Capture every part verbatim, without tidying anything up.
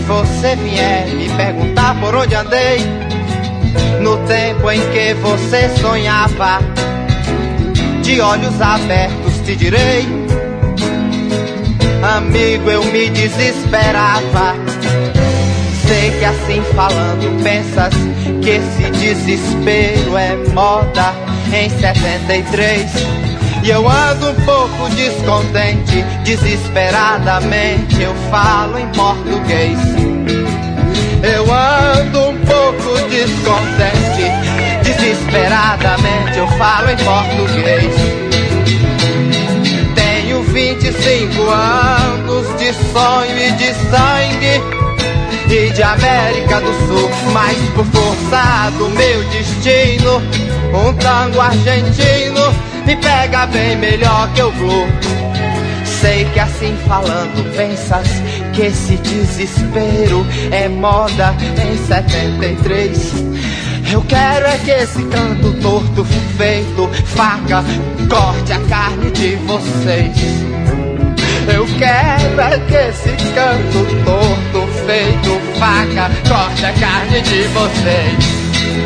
você vier me perguntar por onde andei, no tempo em que você sonhava, de olhos abertos te direi, amigo, eu me desesperava. Sei que assim falando pensas que esse desespero é moda em setenta e três. E eu ando um pouco descontente, desesperadamente eu falo em português. Eu ando um pouco descontente, desesperadamente eu falo em português. Tenho vinte e cinco anos de sonho e de sangue e de América do Sul, mas por força do meu destino, um tango argentino me pega bem melhor que o blues. Sei que assim falando pensas que esse desespero é moda em setenta e três. Eu quero é que esse canto torto feito faca corte a carne de vocês. Eu quero é que esse canto torto feito faca corte a carne de vocês.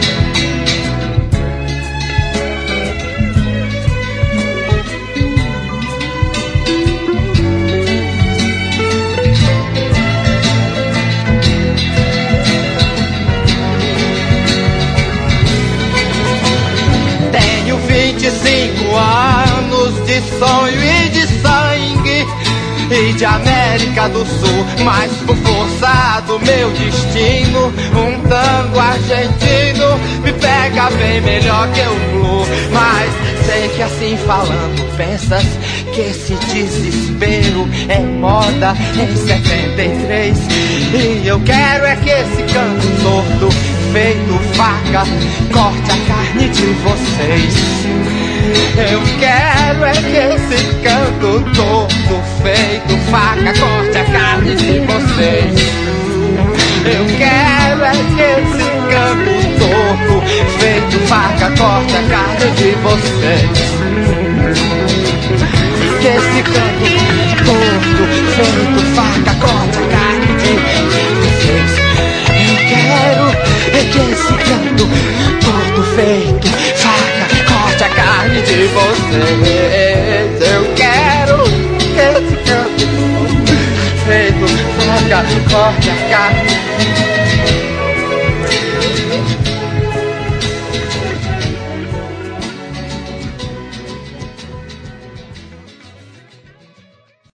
Tenho vinte e cinco anos de sonho e de sangue e de América do Sul, mas por força do meu destino, um tango argentino me pega bem melhor que o blues. Mas sei que assim falando pensas que esse desespero é moda em setenta e três. E eu quero é que esse canto torto feito faca corte a carne de vocês. Eu quero é que esse canto torto feito faca corte a carne de vocês. Eu quero é que esse canto torto feito faca corte a carne de vocês. Que esse canto torto feito faca corte a carne de vocês. Eu quero é que esse canto torto feito faca corte a carne de vocês. Eu quero que esse canto feito faca corte a carne